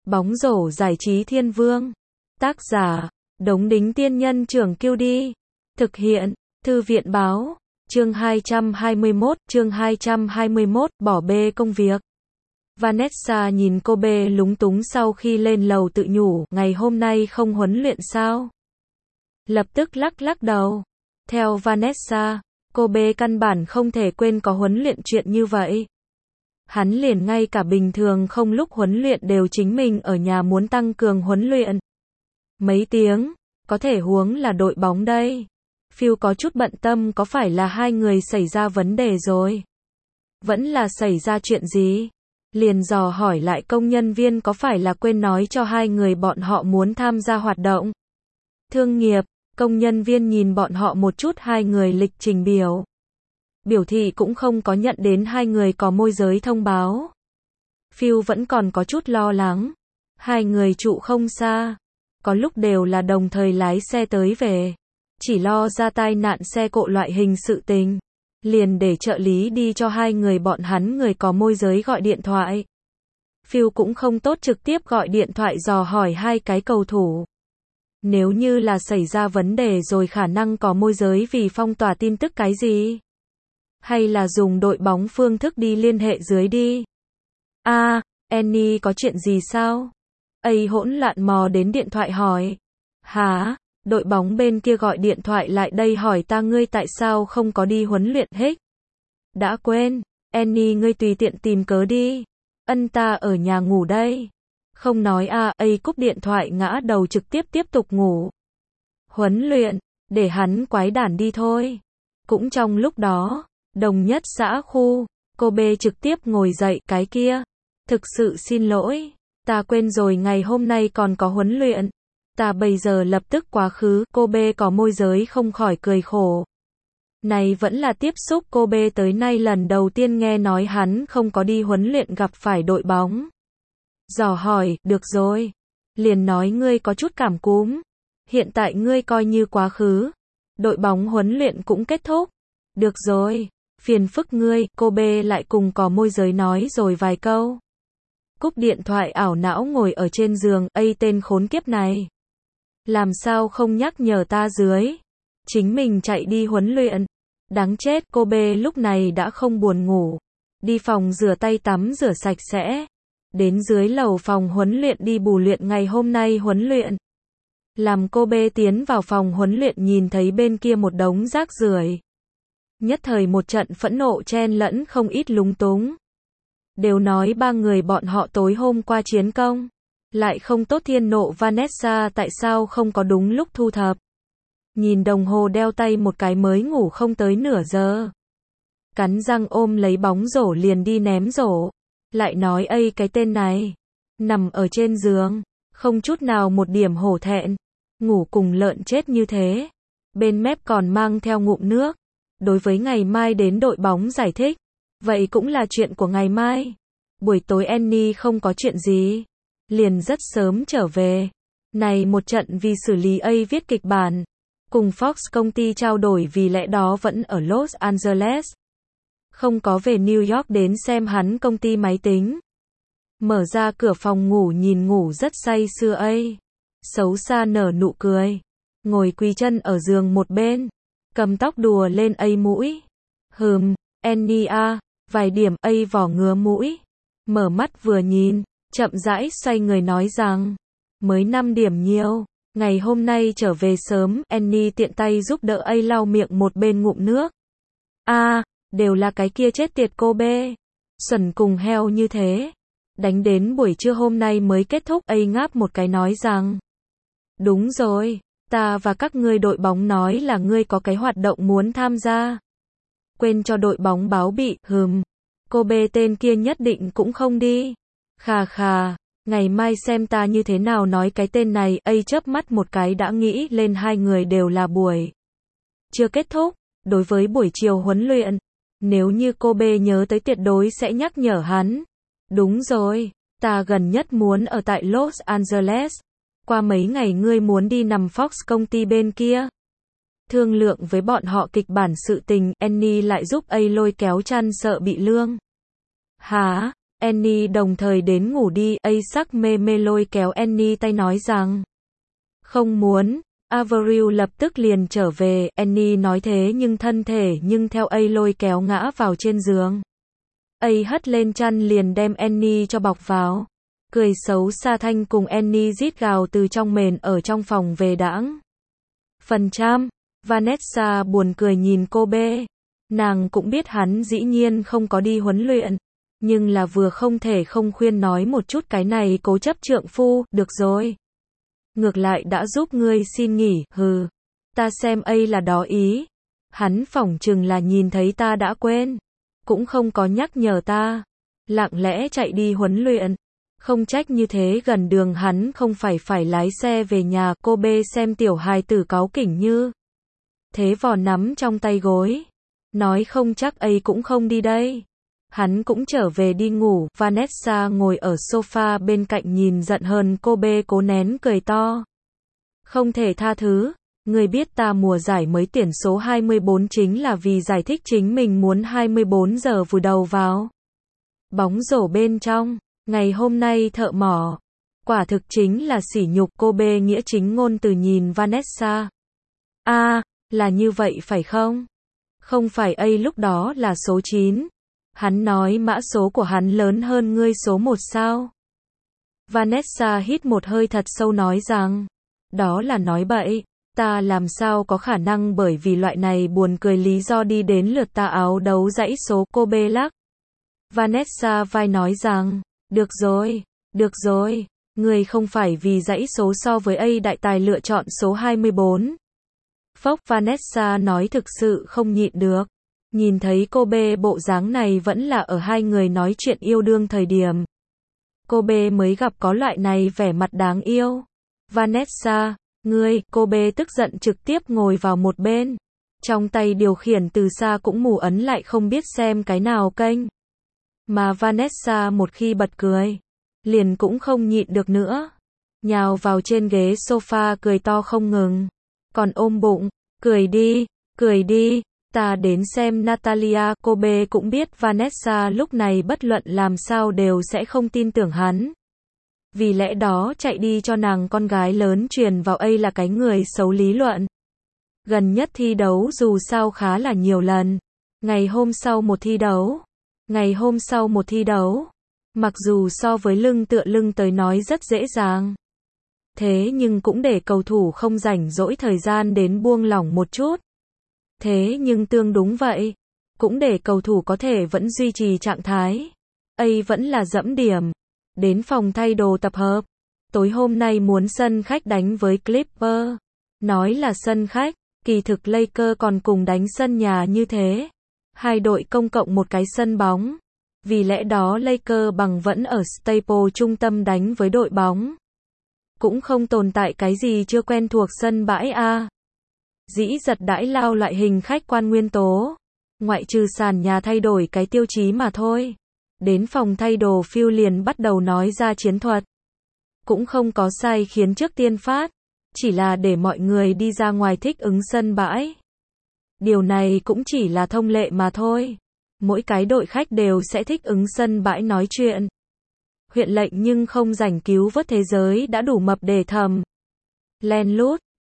Bóng rổ giải trí thiên vương. Tác giả, Đống Đính Tiên Nhân Trưởng Kiêu Đi. Thực hiện, Thư viện Báo. Chương 221, bỏ bê công việc. Vanessa nhìn cô bê lúng túng sau khi lên lầu tự nhủ, ngày hôm nay không huấn luyện sao? Lập tức lắc đầu. Theo Vanessa, cô bê căn bản không thể quên có huấn luyện chuyện như vậy. Hắn liền ngay cả bình thường không lúc huấn luyện đều chính mình ở nhà muốn tăng cường huấn luyện. Mấy tiếng, có thể huống là đội bóng đây. Phil có chút bận tâm, có phải là hai người xảy ra vấn đề rồi? Vẫn là xảy ra chuyện gì? Liền dò hỏi lại công nhân viên có phải là quên nói cho hai người bọn họ muốn tham gia hoạt động thương nghiệp. Công nhân viên nhìn bọn họ một chút, hai người lịch trình biểu thị cũng không có nhận đến hai người có môi giới thông báo. Phil vẫn còn có chút lo lắng. Hai người trụ không xa, có lúc đều là đồng thời lái xe tới về, chỉ lo ra tai nạn xe cộ loại hình sự tình, liền để trợ lý đi cho hai người bọn hắn người có môi giới gọi điện thoại. Phil cũng không tốt trực tiếp gọi điện thoại dò hỏi hai cái cầu thủ. Nếu như là xảy ra vấn đề rồi khả năng có môi giới vì phong tỏa tin tức cái gì? Hay là dùng đội bóng phương thức đi liên hệ dưới đi? Annie có chuyện gì sao? Hỗn loạn mò đến điện thoại hỏi. Hả? Đội bóng bên kia gọi điện thoại lại đây hỏi ta ngươi tại sao không có đi huấn luyện hết? Đã quên. Annie ngươi tùy tiện tìm cớ đi. Ta ở nhà ngủ đây. Không nói cúp điện thoại ngã đầu trực tiếp tục ngủ. Huấn luyện, để hắn quái đản đi thôi. Cũng trong lúc đó, đồng nhất xã khu, cô bê trực tiếp ngồi dậy, cái kia. Thực sự xin lỗi, ta quên rồi ngày hôm nay còn có huấn luyện. Ta bây giờ lập tức quá khứ, cô bê có môi giới không khỏi cười khổ. Này vẫn là tiếp xúc cô bê tới nay lần đầu tiên nghe nói hắn không có đi huấn luyện gặp phải đội bóng. Dò hỏi, được rồi. Liền nói ngươi có chút cảm cúm. Hiện tại ngươi coi như quá khứ. Đội bóng huấn luyện cũng kết thúc. Được rồi, phiền phức ngươi, cô bê lại cùng có môi giới nói rồi vài câu. Cúp điện thoại ảo não ngồi ở trên giường, tên khốn kiếp này. Làm sao không nhắc nhở ta dưới. Chính mình chạy đi huấn luyện. Đáng chết, cô bê lúc này đã không buồn ngủ. Đi phòng rửa tay tắm rửa sạch sẽ. Đến dưới lầu phòng huấn luyện đi bù luyện ngày hôm nay huấn luyện. Làm cô bê tiến vào phòng huấn luyện nhìn thấy bên kia một đống rác rưởi. Nhất thời một trận phẫn nộ chen lẫn không ít lúng túng. Đều nói ba người bọn họ tối hôm qua chiến công. Lại không tốt, thiên nộ Vanessa tại sao không có đúng lúc thu thập. Nhìn đồng hồ đeo tay một cái mới ngủ không tới nửa giờ. Cắn răng ôm lấy bóng rổ liền đi ném rổ. Lại nói cái tên này. Nằm ở trên giường. Không chút nào một điểm hổ thẹn. Ngủ cùng lợn chết như thế. Bên mép còn mang theo ngụm nước. Đối với ngày mai đến đội bóng giải thích. Vậy cũng là chuyện của ngày mai. Buổi tối Annie không có chuyện gì. Liền rất sớm trở về. Này một trận vì xử lý viết kịch bản. Cùng Fox công ty trao đổi vì lẽ đó vẫn ở Los Angeles. Không có về New York đến xem hắn công ty máy tính. Mở ra cửa phòng ngủ nhìn ngủ rất say sưa xấu xa nở nụ cười. Ngồi quỳ chân ở giường một bên. Cầm tóc đùa lên mũi. Annie vài điểm vỏ ngứa mũi. Mở mắt vừa nhìn, chậm rãi xoay người nói rằng. Mới 5 điểm nhiều. Ngày hôm nay trở về sớm, Annie tiện tay giúp đỡ lau miệng một bên ngụm nước. Đều là cái kia chết tiệt cô bê. Xuẩn cùng heo như thế. Đánh đến buổi trưa hôm nay mới kết thúc. Ngáp một cái nói rằng. Đúng rồi, ta và các ngươi đội bóng nói là ngươi có cái hoạt động muốn tham gia. Quên cho đội bóng báo bị. Cô bê tên kia nhất định cũng không đi. Khà, ngày mai xem ta như thế nào nói cái tên này. Chớp mắt một cái đã nghĩ lên hai người đều là buổi chưa kết thúc. Đối với buổi chiều huấn luyện, nếu như cô bê nhớ tới tuyệt đối sẽ nhắc nhở hắn. Đúng rồi, ta gần nhất muốn ở tại Los Angeles. Qua mấy ngày ngươi muốn đi nằm Fox công ty bên kia. Thương lượng với bọn họ kịch bản sự tình, Annie lại giúp lôi kéo chăn sợ bị lương. Hả? Annie đồng thời đến ngủ đi. Isaac mê mê lôi kéo Annie tay nói rằng không muốn. Avril lập tức liền trở về. Annie nói thế nhưng thân thể nhưng theo lôi kéo ngã vào trên giường. Hất lên chăn liền đem Annie cho bọc vào. Cười xấu xa thanh cùng Annie rít gào từ trong mền ở trong phòng về đãng. Phần trăm. Vanessa buồn cười nhìn cô B. Nàng cũng biết hắn dĩ nhiên không có đi huấn luyện. Nhưng là vừa không thể không khuyên nói một chút cái này cố chấp trượng phu, được rồi. Ngược lại đã giúp ngươi xin nghỉ, hừ. Ta xem là đó ý. Hắn phỏng chừng là nhìn thấy ta đã quên. Cũng không có nhắc nhở ta. Lặng lẽ chạy đi huấn luyện. Không trách như thế gần đường hắn không phải lái xe về nhà. Cô B xem tiểu hài tử cáu kỉnh như thế vò nắm trong tay gối. Nói không chắc cũng không đi đây. Hắn cũng trở về đi ngủ. Vanessa ngồi ở sofa bên cạnh nhìn giận hơn cô B cố nén cười to. Không thể tha thứ. Người biết ta mùa giải mới tuyển số 24 chính là vì giải thích chính mình muốn 24 giờ vùi đầu vào bóng rổ bên trong. Ngày hôm nay thợ mỏ. Quả thực chính là sỉ nhục. Cô B nghĩa chính ngôn từ nhìn Vanessa. Là như vậy phải không? Không phải lúc đó là số 9. Hắn nói mã số của hắn lớn hơn ngươi số 1 sao? Vanessa hít một hơi thật sâu nói rằng, đó là nói bậy. Ta làm sao có khả năng bởi vì loại này buồn cười lý do đi đến lượt ta áo đấu dãy số. Cô B lắc. Vanessa vai nói rằng, được rồi, người không phải vì dãy số so với đại tài lựa chọn số 24. Phốc. Vanessa nói thực sự không nhịn được. Nhìn thấy cô B bộ dáng này vẫn là ở hai người nói chuyện yêu đương thời điểm. Cô B mới gặp có loại này vẻ mặt đáng yêu. Vanessa, cô B tức giận trực tiếp ngồi vào một bên. Trong tay điều khiển từ xa cũng mù ấn lại không biết xem cái nào kênh. Mà Vanessa một khi bật cười, liền cũng không nhịn được nữa. Nhào vào trên ghế sofa cười to không ngừng. Còn ôm bụng, cười đi, ta đến xem Natalia. Cô B cũng biết Vanessa lúc này bất luận làm sao đều sẽ không tin tưởng hắn. Vì lẽ đó chạy đi cho nàng con gái lớn truyền vào là cái người xấu lý luận. Gần nhất thi đấu dù sao khá là nhiều lần. Ngày hôm sau một thi đấu. Mặc dù so với lưng tựa lưng tới nói rất dễ dàng. Thế nhưng cũng để cầu thủ không rảnh rỗi thời gian đến buông lỏng một chút. Thế nhưng tương đúng vậy. Cũng để cầu thủ có thể vẫn duy trì trạng thái. Vẫn là dẫm điểm. Đến phòng thay đồ tập hợp. Tối hôm nay muốn sân khách đánh với Clippers. Nói là sân khách, kỳ thực Lakers còn cùng đánh sân nhà như thế. Hai đội công cộng một cái sân bóng. Vì lẽ đó Lakers bằng vẫn ở Staples trung tâm đánh với đội bóng. Cũng không tồn tại cái gì chưa quen thuộc sân bãi dĩ giật đãi lao loại hình khách quan nguyên tố. Ngoại trừ sàn nhà thay đổi cái tiêu chí mà thôi. Đến phòng thay đồ Phil liền bắt đầu nói ra chiến thuật. Cũng không có sai khiến trước tiên phát. Chỉ là để mọi người đi ra ngoài thích ứng sân bãi. Điều này cũng chỉ là thông lệ mà thôi. Mỗi cái đội khách đều sẽ thích ứng sân bãi nói chuyện. Huyện lệnh nhưng không rảnh cứu vớt thế giới đã đủ mập để thầm. Len lút.